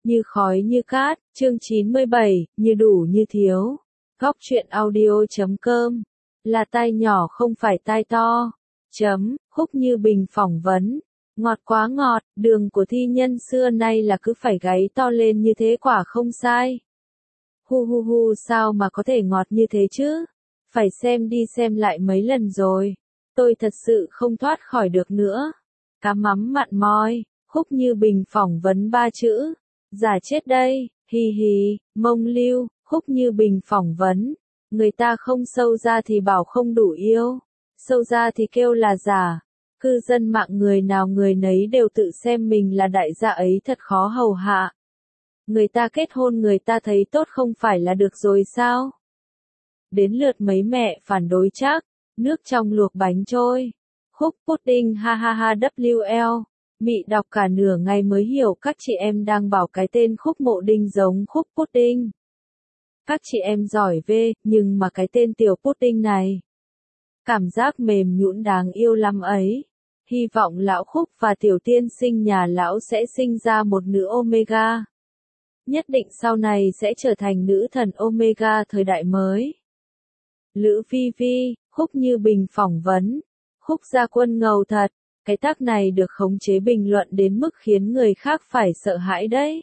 Như khói như cát, chương 97, như đủ như thiếu. Góc truyện audio.com. Là tai nhỏ không phải tai to. Khúc Như Bình phỏng vấn. Ngọt quá ngọt, đường của thi nhân xưa nay là cứ phải gáy to lên như thế quả không sai. Hu hu hu, sao mà có thể ngọt như thế chứ? Phải xem đi xem lại mấy lần rồi. Tôi thật sự không thoát khỏi được nữa. Cá mắm mặn mòi. Khúc Như Bình phỏng vấn 3 chữ. Giả chết đây, hì hì, mông lưu. Khúc Như Bình phỏng vấn. Người ta không sâu ra thì bảo không đủ yêu. Sâu ra thì kêu là giả. Cư dân mạng người nào người nấy đều tự xem mình là đại gia ấy thật khó hầu hạ. Người ta kết hôn người ta thấy tốt không phải là được rồi sao? Đến lượt mấy mẹ phản đối chắc. Nước trong luộc bánh trôi. Khúc pudding ha ha ha WL. Mị đọc cả nửa ngày mới hiểu các chị em đang bảo cái tên Khúc Mộ Đinh giống Khúc pudding. Các chị em giỏi về, nhưng mà cái tên tiểu pudding này. Cảm giác mềm nhũn đáng yêu lắm ấy. Hy vọng lão Khúc và tiểu tiên sinh nhà lão sẽ sinh ra một nữ Omega. Nhất định sau này sẽ trở thành nữ thần Omega thời đại mới. Lữ Vi Vi, Khúc Như Bình phỏng vấn. Khúc Gia Quân ngầu thật, cái tác này được khống chế bình luận đến mức khiến người khác phải sợ hãi đấy.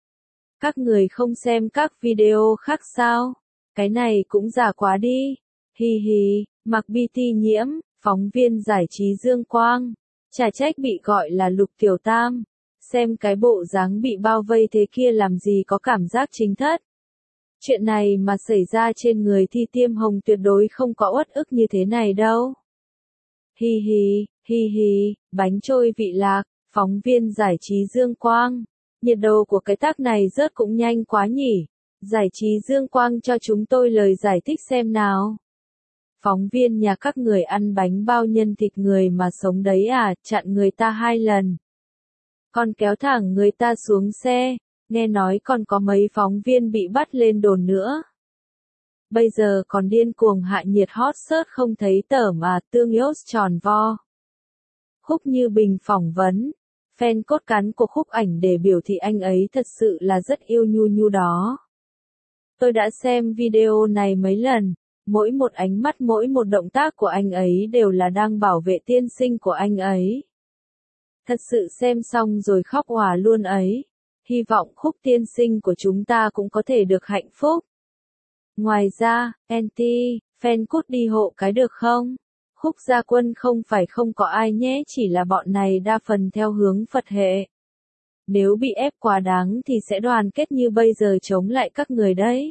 Các người không xem các video khác sao? Cái này cũng giả quá đi. Hi hi, mặc BT nhiễm, phóng viên giải trí Dương Quang. Chả trách bị gọi là Lục Tiểu Tam. Xem cái bộ dáng bị bao vây thế kia làm gì có cảm giác chính thất. Chuyện này mà xảy ra trên người Thi Tiêm Hồng tuyệt đối không có uất ức như thế này đâu. Hi hi, bánh trôi vị lạc, phóng viên giải trí Dương Quang. Nhiệt độ của cái tác này rớt cũng nhanh quá nhỉ. Giải trí Dương Quang cho chúng tôi lời giải thích xem nào. Phóng viên nhà các người ăn bánh bao nhân thịt người mà sống đấy à, chặn người ta 2 lần. Còn kéo thẳng người ta xuống xe, nghe nói còn có mấy phóng viên bị bắt lên đồn nữa. Bây giờ còn điên cuồng hạ nhiệt hot search không thấy tởm mà tương yos tròn vo. Khúc Như Bình phỏng vấn. Fan cốt cán của Khúc Ảnh để biểu thị anh ấy thật sự là rất yêu Nhu Nhu đó. Tôi đã xem video này mấy lần, mỗi một ánh mắt mỗi một động tác của anh ấy đều là đang bảo vệ tiên sinh của anh ấy. Thật sự xem xong rồi khóc òa luôn ấy. Hy vọng Khúc tiên sinh của chúng ta cũng có thể được hạnh phúc. Ngoài ra, fan cút đi hộ cái được không? Khúc Gia Quân không phải không có ai nhé, chỉ là bọn này đa phần theo hướng Phật hệ. Nếu bị ép quá đáng thì sẽ đoàn kết như bây giờ chống lại các người đấy.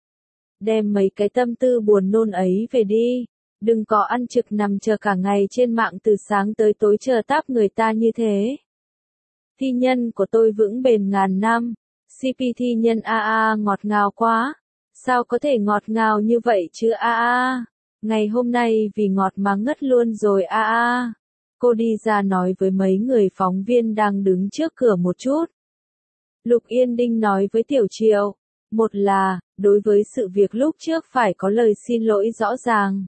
Đem mấy cái tâm tư buồn nôn ấy về đi. Đừng có ăn trực nằm chờ cả ngày trên mạng từ sáng tới tối chờ táp người ta như thế. Thi nhân của tôi vững bền ngàn năm. CP thi nhân AA ngọt ngào quá. Sao có thể ngọt ngào như vậy chứ AA? Ngày hôm nay vì ngọt mà ngất luôn rồi AA. Cô đi ra nói với mấy người phóng viên đang đứng trước cửa một chút. Lục Yên Đinh nói với Tiểu Triệu. Một là, đối với sự việc lúc trước phải có lời xin lỗi rõ ràng.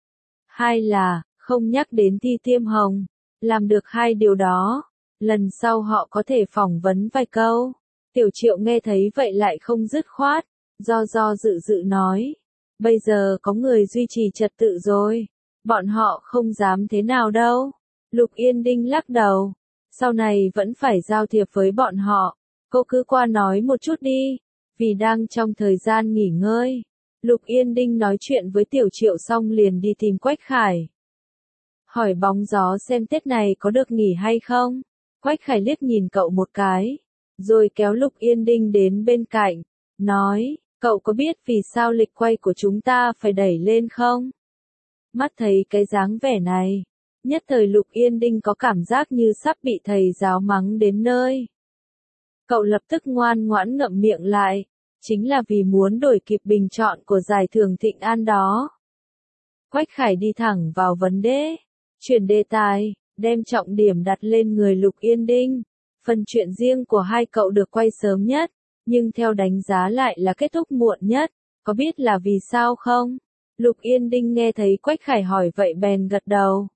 Hai là, không nhắc đến Thi Tiêm Hồng. Làm được 2 điều đó. Lần sau họ có thể phỏng vấn vài câu. Tiểu Triệu nghe thấy vậy lại không dứt khoát. Do dự nói. Bây giờ có người duy trì trật tự rồi. Bọn họ không dám thế nào đâu. Lục Yên Đinh lắc đầu. Sau này vẫn phải giao thiệp với bọn họ. Cô cứ qua nói một chút đi. Vì đang trong thời gian nghỉ ngơi. Lục Yên Đinh nói chuyện với Tiểu Triệu xong liền đi tìm Quách Khải. Hỏi bóng gió xem Tết này có được nghỉ hay không. Quách Khải liếc nhìn cậu một cái. Rồi kéo Lục Yên Đinh đến bên cạnh. Nói, cậu có biết vì sao lịch quay của chúng ta phải đẩy lên không? Mắt thấy cái dáng vẻ này. Nhất thời Lục Yên Đinh có cảm giác như sắp bị thầy giáo mắng đến nơi. Cậu lập tức ngoan ngoãn ngậm miệng lại. Chính là vì muốn đổi kịp bình chọn của giải thưởng Thịnh An đó. Quách Khải đi thẳng vào vấn đề. Chuyển đề tài, đem trọng điểm đặt lên người Lục Yên Đinh. Phần chuyện riêng của hai cậu được quay sớm nhất, nhưng theo đánh giá lại là kết thúc muộn nhất. Có biết là vì sao không? Lục Yên Đinh nghe thấy Quách Khải hỏi vậy bèn gật đầu.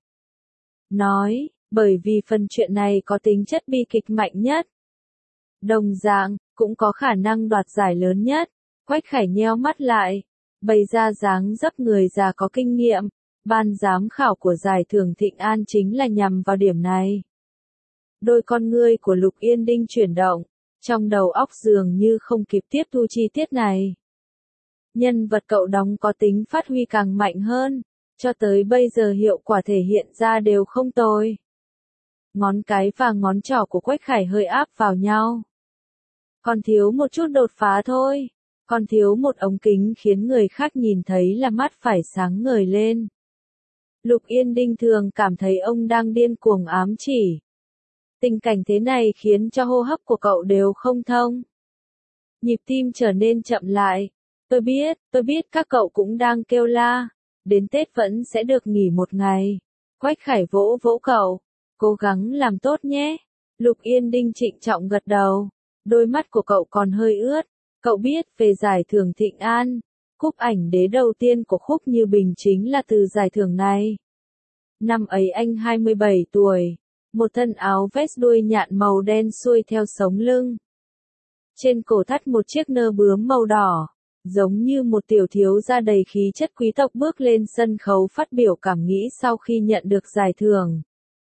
Nói, bởi vì phần chuyện này có tính chất bi kịch mạnh nhất. Đồng dạng, cũng có khả năng đoạt giải lớn nhất. Quách Khải nheo mắt lại, bày ra dáng dấp người già có kinh nghiệm. Ban giám khảo của giải thưởng Thịnh An chính là nhằm vào điểm này. Đôi con ngươi của Lục Yên Đinh chuyển động, trong đầu óc dường như không kịp tiếp thu chi tiết này. Nhân vật cậu đóng có tính phát huy càng mạnh hơn, cho tới bây giờ hiệu quả thể hiện ra đều không tồi. Ngón cái và ngón trỏ của Quách Khải hơi áp vào nhau. Còn thiếu một chút đột phá thôi, còn thiếu một ống kính khiến người khác nhìn thấy là mắt phải sáng ngời lên. Lục Yên Đinh thường cảm thấy ông đang điên cuồng ám chỉ. Tình cảnh thế này khiến cho hô hấp của cậu đều không thông. Nhịp tim trở nên chậm lại. Tôi biết các cậu cũng đang kêu la. Đến Tết vẫn sẽ được nghỉ một ngày. Quách Khải vỗ vỗ cậu. Cố gắng làm tốt nhé. Lục Yên Đinh trịnh trọng gật đầu. Đôi mắt của cậu còn hơi ướt. Cậu biết về giải thưởng Thịnh An. Cúp ảnh đế đầu tiên của Khúc Như Bình chính là từ giải thưởng này. Năm ấy anh 27 tuổi. Một thân áo vest đuôi nhạn màu đen xuôi theo sống lưng. Trên cổ thắt một chiếc nơ bướm màu đỏ, giống như một tiểu thiếu gia đầy khí chất quý tộc bước lên sân khấu phát biểu cảm nghĩ sau khi nhận được giải thưởng.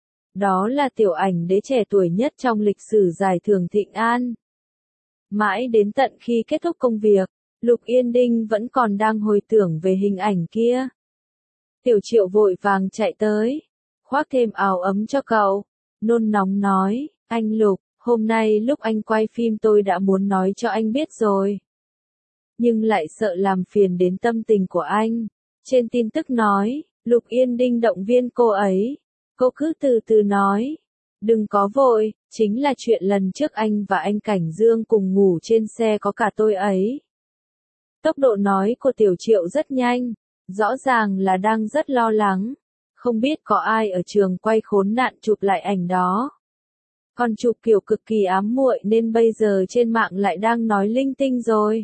Đó là tiểu ảnh đế trẻ tuổi nhất trong lịch sử giải thưởng Thịnh An. Mãi đến tận khi kết thúc công việc, Lục Yên Đinh vẫn còn đang hồi tưởng về hình ảnh kia. Tiểu Triệu vội vàng chạy tới, khoác thêm áo ấm cho cậu, nôn nóng nói, anh Lục, hôm nay lúc anh quay phim tôi đã muốn nói cho anh biết rồi. Nhưng lại sợ làm phiền đến tâm tình của anh. Trên tin tức nói, Lục Yên Đinh động viên cô ấy. Cô cứ từ từ nói. Đừng có vội, chính là chuyện lần trước anh và anh Cảnh Dương cùng ngủ trên xe có cả tôi ấy. Tốc độ nói của Tiểu Triệu rất nhanh, rõ ràng là đang rất lo lắng. Không biết có ai ở trường quay khốn nạn chụp lại ảnh đó. Còn chụp kiểu cực kỳ ám muội nên bây giờ trên mạng lại đang nói linh tinh rồi.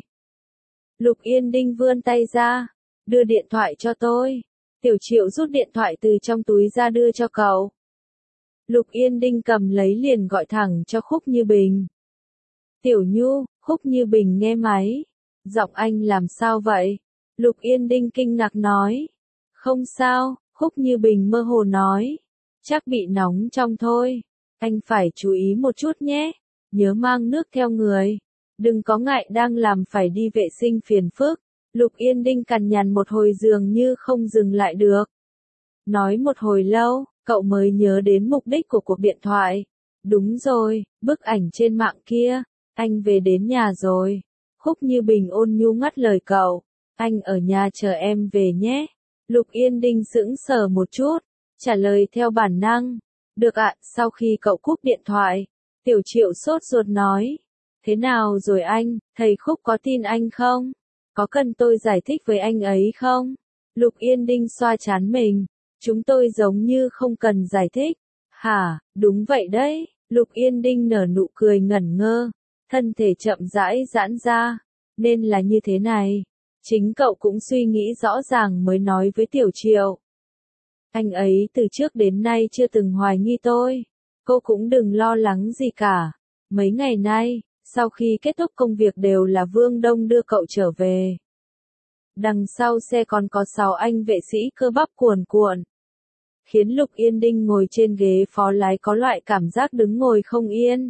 Lục Yên Đinh vươn tay ra, đưa điện thoại cho tôi. Tiểu Triệu rút điện thoại từ trong túi ra đưa cho cậu. Lục Yên Đinh cầm lấy liền gọi thẳng cho Khúc Như Bình. Tiểu Nhu, Khúc Như Bình nghe máy. Giọng anh làm sao vậy? Lục Yên Đinh kinh ngạc nói. Không sao, Khúc Như Bình mơ hồ nói. Chắc bị nóng trong thôi. Anh phải chú ý một chút nhé. Nhớ mang nước theo người. Đừng có ngại đang làm phải đi vệ sinh phiền phức. Lục Yên Đinh cằn nhằn một hồi dường như không dừng lại được. Nói một hồi lâu, cậu mới nhớ đến mục đích của cuộc điện thoại. Đúng rồi, bức ảnh trên mạng kia. Anh về đến nhà rồi. Khúc Như Bình ôn nhu ngắt lời cậu. Anh ở nhà chờ em về nhé. Lục Yên Đinh sững sờ một chút. Trả lời theo bản năng. Được ạ, sau khi cậu cúp điện thoại. Tiểu Triệu sốt ruột nói. Thế nào rồi anh, thầy Khúc có tin anh không? Có cần tôi giải thích với anh ấy không? Lục Yên Đinh xoa trán mình. Chúng tôi giống như không cần giải thích. Hả, đúng vậy đấy. Lục Yên Đinh nở nụ cười ngẩn ngơ. Thân thể chậm rãi giãn ra. Nên là như thế này. Chính cậu cũng suy nghĩ rõ ràng mới nói với Tiểu Triệu. Anh ấy từ trước đến nay chưa từng hoài nghi tôi. Cô cũng đừng lo lắng gì cả. Mấy ngày nay, sau khi kết thúc công việc đều là Vương Đông đưa cậu trở về. Đằng sau xe còn có 6 anh vệ sĩ cơ bắp cuồn cuộn. Khiến Lục Yên Đinh ngồi trên ghế phó lái có loại cảm giác đứng ngồi không yên.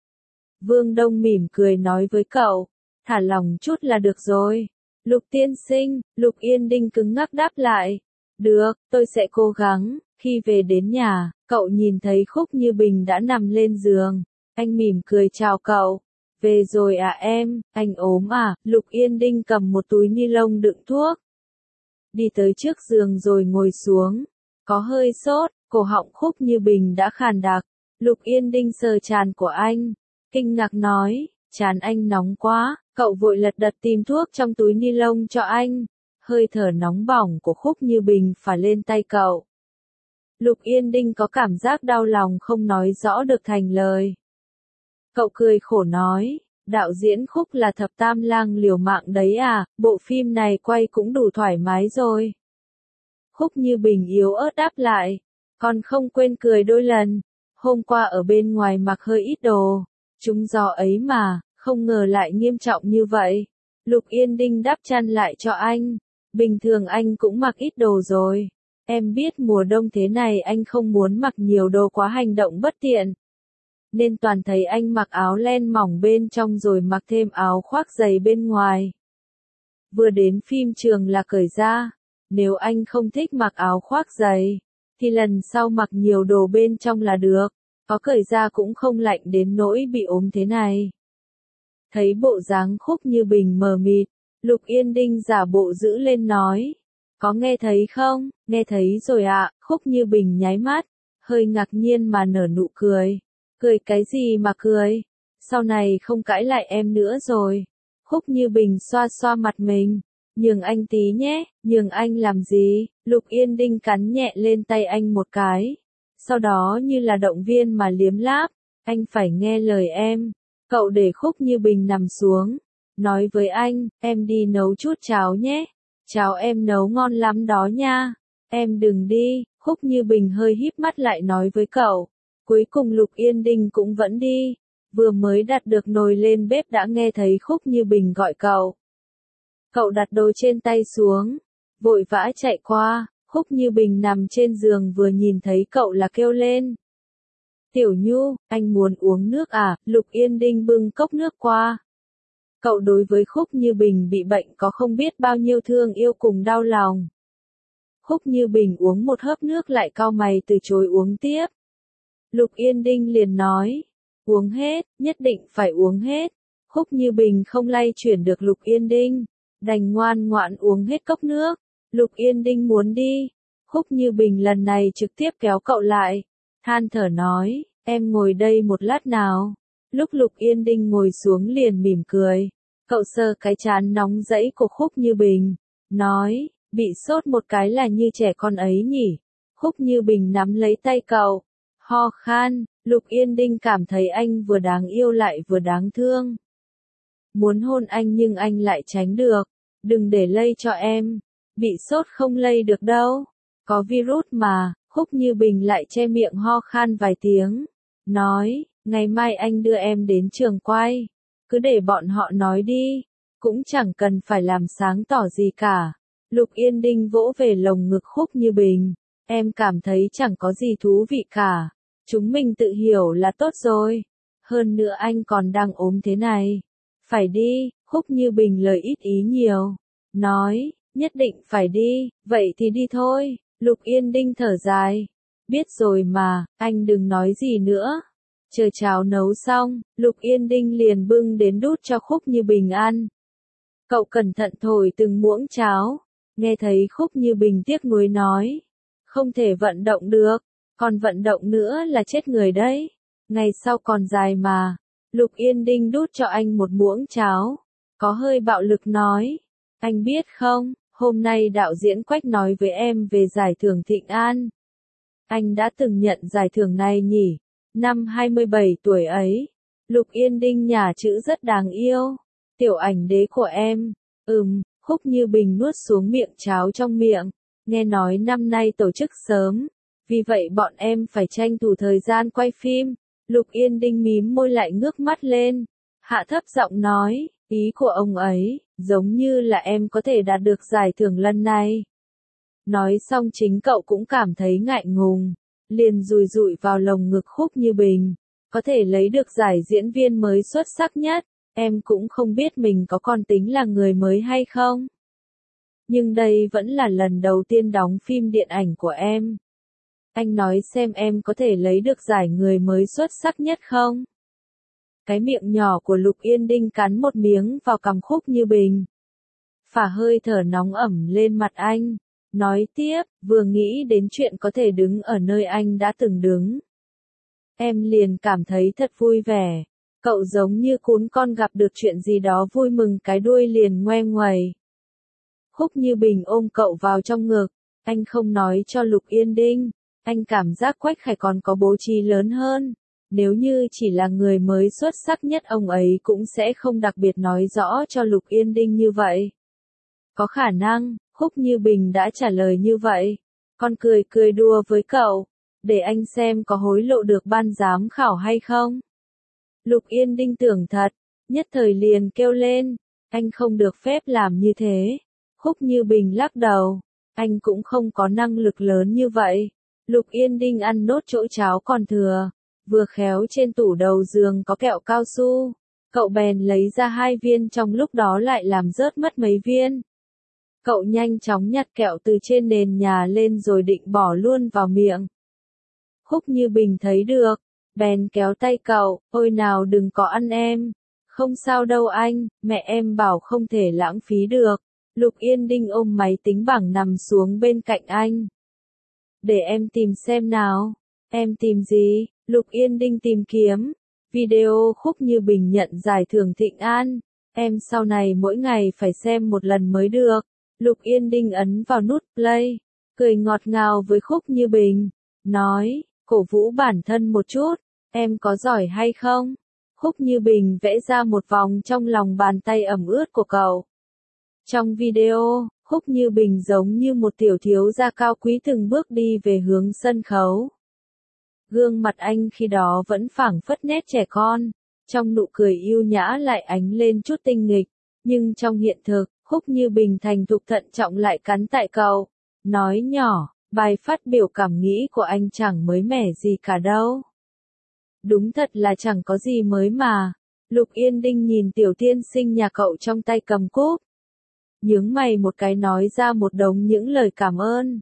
Vương Đông mỉm cười nói với cậu, thả lòng chút là được rồi. Lục tiên sinh, Lục Yên Đinh cứng ngắc đáp lại. Được, tôi sẽ cố gắng. Khi về đến nhà, cậu nhìn thấy Khúc Như Bình đã nằm lên giường. Anh mỉm cười chào cậu. Về rồi à em, anh ốm à? Lục Yên Đinh cầm một túi ni lông đựng thuốc. Đi tới trước giường rồi ngồi xuống. Có hơi sốt, cổ họng Khúc Như Bình đã khàn đặc. Lục Yên Đinh sờ trán của anh. Kinh ngạc nói, trán anh nóng quá. Cậu vội lật đật tìm thuốc trong túi ni lông cho anh. Hơi thở nóng bỏng của Khúc Như Bình phả lên tay cậu. Lục Yên Đinh có cảm giác đau lòng không nói rõ được thành lời. Cậu cười khổ nói, đạo diễn Khúc là thập tam lang liều mạng đấy à, bộ phim này quay cũng đủ thoải mái rồi. Khúc Như Bình yếu ớt đáp lại, còn không quên cười đôi lần. Hôm qua ở bên ngoài mặc hơi ít đồ, trúng gió ấy mà, Không ngờ lại nghiêm trọng như vậy. Lục Yên Đinh đắp chăn lại cho anh. Bình thường anh cũng mặc ít đồ rồi. Em biết mùa đông thế này anh không muốn mặc nhiều đồ quá hành động bất tiện. Nên toàn thấy anh mặc áo len mỏng bên trong rồi mặc thêm áo khoác dày bên ngoài. Vừa đến phim trường là cởi ra. Nếu anh không thích mặc áo khoác dày, thì lần sau mặc nhiều đồ bên trong là được. Có cởi ra cũng không lạnh đến nỗi bị ốm thế này. Thấy bộ dáng Khúc Như Bình mờ mịt, Lục Yên Đinh giả bộ giữ lên nói. Có nghe thấy không? Nghe thấy rồi ạ. Khúc Như Bình nháy mắt, hơi ngạc nhiên mà nở nụ cười. Cười cái gì mà cười? Sau này không cãi lại em nữa rồi. Khúc Như Bình xoa xoa mặt mình. Nhường anh tí nhé. Nhường anh làm gì? Lục Yên Đinh cắn nhẹ lên tay anh một cái. Sau đó như là động viên mà liếm láp. Anh phải nghe lời em. Cậu để Khúc Như Bình nằm xuống. Nói với anh, em đi nấu chút cháo nhé. Cháo em nấu ngon lắm đó nha. Em đừng đi. Khúc Như Bình hơi híp mắt lại nói với cậu. Cuối cùng Lục Yên Đinh cũng vẫn đi. Vừa mới đặt được nồi lên bếp đã nghe thấy Khúc Như Bình gọi cậu. Cậu đặt đồ trên tay xuống. Vội vã chạy qua. Khúc Như Bình nằm trên giường vừa nhìn thấy cậu là kêu lên. Tiểu Nhu, anh muốn uống nước à? Lục Yên Đinh bưng cốc nước qua. Cậu đối với Khúc Như Bình bị bệnh có không biết bao nhiêu thương yêu cùng đau lòng. Khúc Như Bình uống một hớp nước lại cau mày từ chối uống tiếp. Lục Yên Đinh liền nói. Uống hết, nhất định phải uống hết. Khúc Như Bình không lay chuyển được Lục Yên Đinh. Đành ngoan ngoãn uống hết cốc nước. Lục Yên Đinh muốn đi. Khúc Như Bình lần này trực tiếp kéo cậu lại. Than thở nói, em ngồi đây một lát nào. Lúc Lục Yên Đinh ngồi xuống liền mỉm cười. Cậu sờ cái trán nóng rẫy của Khúc Như Bình. Nói, bị sốt một cái là như trẻ con ấy nhỉ. Khúc Như Bình nắm lấy tay cậu. Ho khan, Lục Yên Đinh cảm thấy anh vừa đáng yêu lại vừa đáng thương. Muốn hôn anh nhưng anh lại tránh được. Đừng để lây cho em. Bị sốt không lây được đâu. Có virus mà. Khúc Như Bình lại che miệng ho khan vài tiếng. Nói, ngày mai anh đưa em đến trường quay. Cứ để bọn họ nói đi. Cũng chẳng cần phải làm sáng tỏ gì cả. Lục Yên Đinh vỗ về lồng ngực Khúc Như Bình. Em cảm thấy chẳng có gì thú vị cả. Chúng mình tự hiểu là tốt rồi. Hơn nữa anh còn đang ốm thế này. Phải đi, Khúc Như Bình lời ít ý nhiều. Nói, nhất định phải đi, vậy thì đi thôi. Lục Yên Đinh thở dài. Biết rồi mà, anh đừng nói gì nữa. Chờ cháo nấu xong, Lục Yên Đinh liền bưng đến đút cho Khúc Như Bình ăn. Cậu cẩn thận thổi từng muỗng cháo. Nghe thấy Khúc Như Bình tiếc nuối nói. Không thể vận động được, còn vận động nữa là chết người đấy. Ngày sau còn dài mà. Lục Yên Đinh đút cho anh một muỗng cháo. Có hơi bạo lực nói. Anh biết không, hôm nay đạo diễn Quách nói với em về giải thưởng Thịnh An. Anh đã từng nhận giải thưởng này nhỉ? Năm 27 tuổi ấy. Lục Yên Đinh nhả chữ rất đáng yêu. Tiểu ảnh đế của em. Khúc Như Bình nuốt xuống miệng cháo trong miệng. Nghe nói năm nay tổ chức sớm. Vì vậy bọn em phải tranh thủ thời gian quay phim. Lục Yên Đinh mím môi lại ngước mắt lên. Hạ thấp giọng nói, ý của ông ấy, giống như là em có thể đạt được giải thưởng lần này. Nói xong chính cậu cũng cảm thấy ngại ngùng. Liền rùi rụi vào lồng ngực Khúc Như Bình. Có thể lấy được giải diễn viên mới xuất sắc nhất. Em cũng không biết mình có còn tính là người mới hay không. Nhưng đây vẫn là lần đầu tiên đóng phim điện ảnh của em. Anh nói xem em có thể lấy được giải người mới xuất sắc nhất không? Cái miệng nhỏ của Lục Yên Đinh cắn một miếng vào cằm Khúc Như Bình. Phả hơi thở nóng ẩm lên mặt anh. Nói tiếp, vừa nghĩ đến chuyện có thể đứng ở nơi anh đã từng đứng. Em liền cảm thấy thật vui vẻ. Cậu giống như cún con gặp được chuyện gì đó vui mừng cái đuôi liền ngoe nguẩy. Khúc Như Bình ôm cậu vào trong ngực. Anh không nói cho Lục Yên Đinh. Anh cảm giác Quách Khải còn có bố trí lớn hơn. Nếu như chỉ là người mới xuất sắc nhất ông ấy cũng sẽ không đặc biệt nói rõ cho Lục Yên Đinh như vậy. Có khả năng, Khúc Như Bình đã trả lời như vậy. Con cười cười đùa với cậu. Để anh xem có hối lộ được ban giám khảo hay không. Lục Yên Đinh tưởng thật. nhất thời liền kêu lên, anh không được phép làm như thế. Khúc Như Bình lắc đầu, anh cũng không có năng lực lớn như vậy. Lục Yên Đinh ăn nốt chỗ cháo còn thừa, vừa khéo trên tủ đầu giường có kẹo cao su, cậu bèn lấy ra 2 viên, trong lúc đó lại làm rớt mất mấy viên. Cậu nhanh chóng nhặt kẹo từ trên nền nhà lên rồi định bỏ luôn vào miệng. Khúc Như Bình thấy được, bèn kéo tay cậu, ôi nào đừng có ăn em. Không sao đâu anh, mẹ em bảo không thể lãng phí được. Lục Yên Đinh ôm máy tính bảng nằm xuống bên cạnh anh. Để em tìm xem nào. Em tìm gì? Lục Yên Đinh tìm kiếm. Video Khúc Như Bình nhận giải thưởng Thịnh An. Em sau này mỗi ngày phải xem một lần mới được. Lục Yên Đinh ấn vào nút play, cười ngọt ngào với Khúc Như Bình, nói, cổ vũ bản thân một chút, em có giỏi hay không? Khúc Như Bình vẽ ra một vòng trong lòng bàn tay ẩm ướt của cậu. Trong video, Khúc Như Bình giống như một tiểu thiếu gia cao quý từng bước đi về hướng sân khấu. Gương mặt anh khi đó vẫn phảng phất nét trẻ con, trong nụ cười yêu nhã lại ánh lên chút tinh nghịch, nhưng trong hiện thực, Khúc Như Bình thành thục thận trọng lại cắn tại cậu, nói nhỏ, bài phát biểu cảm nghĩ của anh chẳng mới mẻ gì cả đâu. Đúng thật là chẳng có gì mới mà. Lục Yên Đinh nhìn tiểu tiên sinh nhà cậu trong tay cầm cúp, nhướng mày một cái nói ra một đống những lời cảm ơn.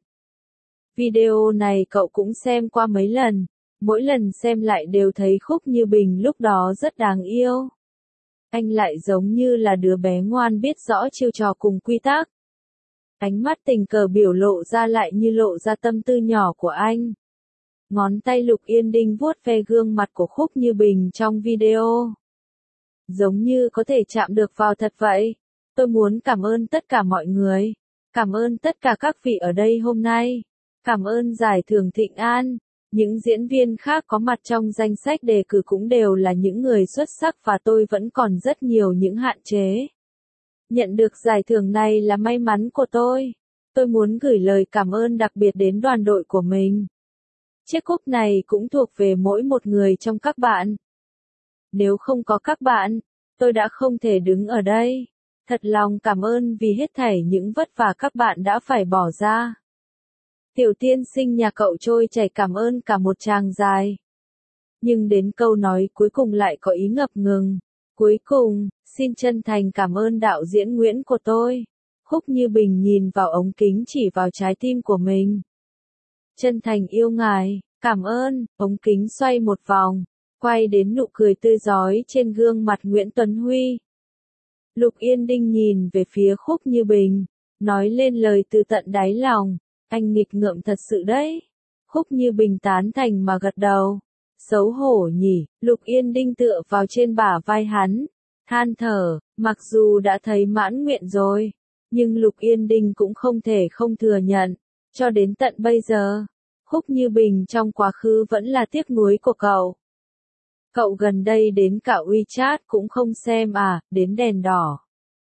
Video này cậu cũng xem qua mấy lần, mỗi lần xem lại đều thấy Khúc Như Bình lúc đó rất đáng yêu. Anh lại giống như là đứa bé ngoan biết rõ chiêu trò cùng quy tắc. Ánh mắt tình cờ biểu lộ ra lại như lộ ra tâm tư nhỏ của anh. Ngón tay Lục Yên Đinh vuốt ve gương mặt của Khúc Như Bình trong video. Giống như có thể chạm được vào thật vậy. Tôi muốn cảm ơn tất cả mọi người. Cảm ơn tất cả các vị ở đây hôm nay. Cảm ơn giải thưởng Thịnh An. Những diễn viên khác có mặt trong danh sách đề cử cũng đều là những người xuất sắc và tôi vẫn còn rất nhiều những hạn chế. Nhận được giải thưởng này là may mắn của tôi. Tôi muốn gửi lời cảm ơn đặc biệt đến đoàn đội của mình. Chiếc cúp này cũng thuộc về mỗi một người trong các bạn. Nếu không có các bạn, tôi đã không thể đứng ở đây. Thật lòng cảm ơn vì hết thảy những vất vả các bạn đã phải bỏ ra. Tiểu tiên sinh nhà cậu trôi chảy cảm ơn cả một tràng dài. Nhưng đến câu nói cuối cùng lại có ý ngập ngừng. Cuối cùng, xin chân thành cảm ơn đạo diễn Nguyễn của tôi. Khúc Như Bình nhìn vào ống kính chỉ vào trái tim của mình. Chân thành yêu ngài, cảm ơn, ống kính xoay một vòng, quay đến nụ cười tươi rói trên gương mặt Nguyễn Tuấn Huy. Lục Yên Đinh nhìn về phía Khúc Như Bình, nói lên lời từ tận đáy lòng, anh nghịch ngợm thật sự đấy. Khúc Như Bình tán thành mà gật đầu. Xấu hổ nhỉ, Lục Yên Đinh tựa vào trên bả vai hắn, than thở, mặc dù đã thấy mãn nguyện rồi, nhưng Lục Yên Đinh cũng không thể không thừa nhận, cho đến tận bây giờ, Khúc Như Bình trong quá khứ vẫn là tiếc nuối của cậu. Cậu gần đây đến cả WeChat cũng không xem à, đến đèn đỏ.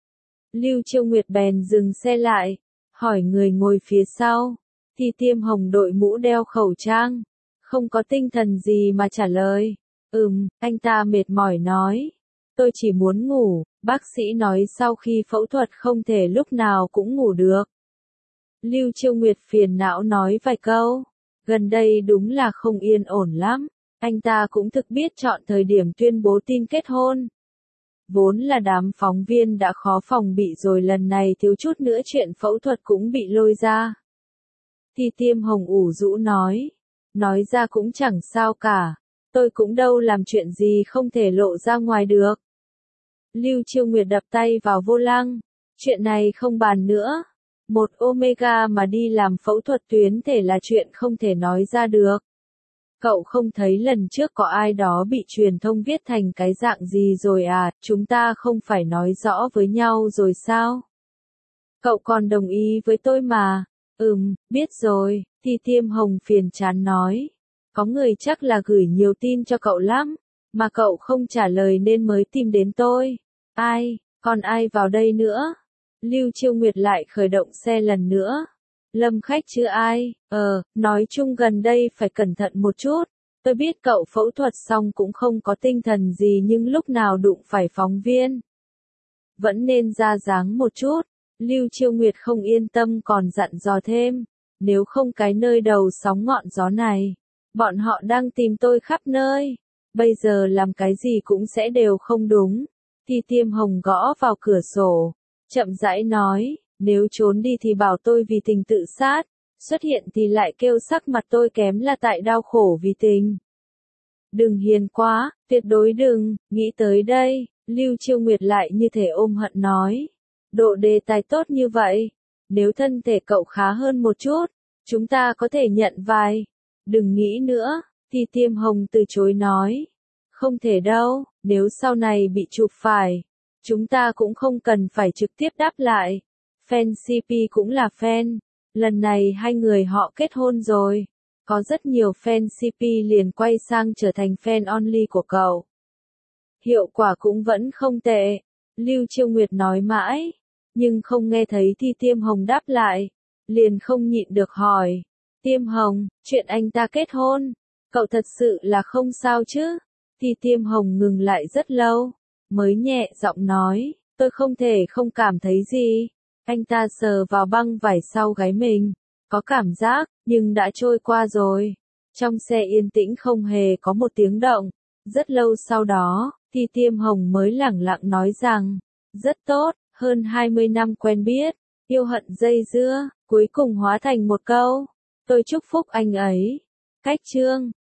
Lưu Chiêu Nguyệt bèn dừng xe lại, hỏi người ngồi phía sau, thì Tiêm Hồng đội mũ đeo khẩu trang. Không có tinh thần gì mà trả lời. Anh ta mệt mỏi nói. Tôi chỉ muốn ngủ, bác sĩ nói sau khi phẫu thuật không thể lúc nào cũng ngủ được. Lưu Chiêu Nguyệt phiền não nói vài câu. Gần đây đúng là không yên ổn lắm. Anh ta cũng thực biết chọn thời điểm tuyên bố tin kết hôn. Vốn là đám phóng viên đã khó phòng bị rồi, lần này thiếu chút nữa chuyện phẫu thuật cũng bị lôi ra. Thì Tiêm Hồng ủ rũ nói ra cũng chẳng sao cả, tôi cũng đâu làm chuyện gì không thể lộ ra ngoài được. Lưu Chiêu Nguyệt đập tay vào vô lăng, chuyện này không bàn nữa, một Omega mà đi làm phẫu thuật tuyến thể là chuyện không thể nói ra được. Cậu không thấy lần trước có ai đó bị truyền thông viết thành cái dạng gì rồi à, chúng ta không phải nói rõ với nhau rồi sao? Cậu còn đồng ý với tôi mà. Biết rồi, thì Tiêm Hồng phiền chán nói. Có người chắc là gửi nhiều tin cho cậu lắm, mà cậu không trả lời nên mới tìm đến tôi. Ai, còn ai vào đây nữa? Lưu Chiêu Nguyệt lại khởi động xe lần nữa. Lâm khách chứ ai, nói chung gần đây phải cẩn thận một chút. Tôi biết cậu phẫu thuật xong cũng không có tinh thần gì nhưng lúc nào đụng phải phóng viên. Vẫn nên ra dáng một chút. Lưu Chiêu Nguyệt không yên tâm còn dặn dò thêm. Nếu không cái nơi đầu sóng ngọn gió này. Bọn họ đang tìm tôi khắp nơi. Bây giờ làm cái gì cũng sẽ đều không đúng. Thì Tiêm Hồng gõ vào cửa sổ. Chậm rãi nói, nếu trốn đi thì bảo tôi vì tình tự sát. Xuất hiện thì lại kêu sắc mặt tôi kém là tại đau khổ vì tình. Đừng hiền quá, tuyệt đối đừng, nghĩ tới đây, Lưu Chiêu Nguyệt lại như thể ôm hận nói. Độ đề tài tốt như vậy, nếu thân thể cậu khá hơn một chút, chúng ta có thể nhận vài. Đừng nghĩ nữa, thì Tiêm Hồng từ chối nói. Không thể đâu, nếu sau này bị chụp phải, chúng ta cũng không cần phải trực tiếp đáp lại. Fan CP cũng là fan, lần này hai người họ kết hôn rồi. Có rất nhiều fan CP liền quay sang trở thành fan only của cậu. Hiệu quả cũng vẫn không tệ. Lưu Chiêu Nguyệt nói mãi, nhưng không nghe thấy Thi Tiêm Hồng đáp lại. Liền không nhịn được hỏi. Tiêm Hồng, chuyện anh ta kết hôn, cậu thật sự là không sao chứ? Thi Tiêm Hồng ngừng lại rất lâu, mới nhẹ giọng nói, tôi không thể không cảm thấy gì. Anh ta sờ vào băng vải sau gáy mình. Có cảm giác, nhưng đã trôi qua rồi. Trong xe yên tĩnh không hề có một tiếng động. Rất lâu sau đó, thì Tiêm Hồng mới lẳng lặng nói rằng, rất tốt, hơn 20 năm quen biết, yêu hận dây dưa, cuối cùng hóa thành một câu. Tôi chúc phúc anh ấy. Cách chương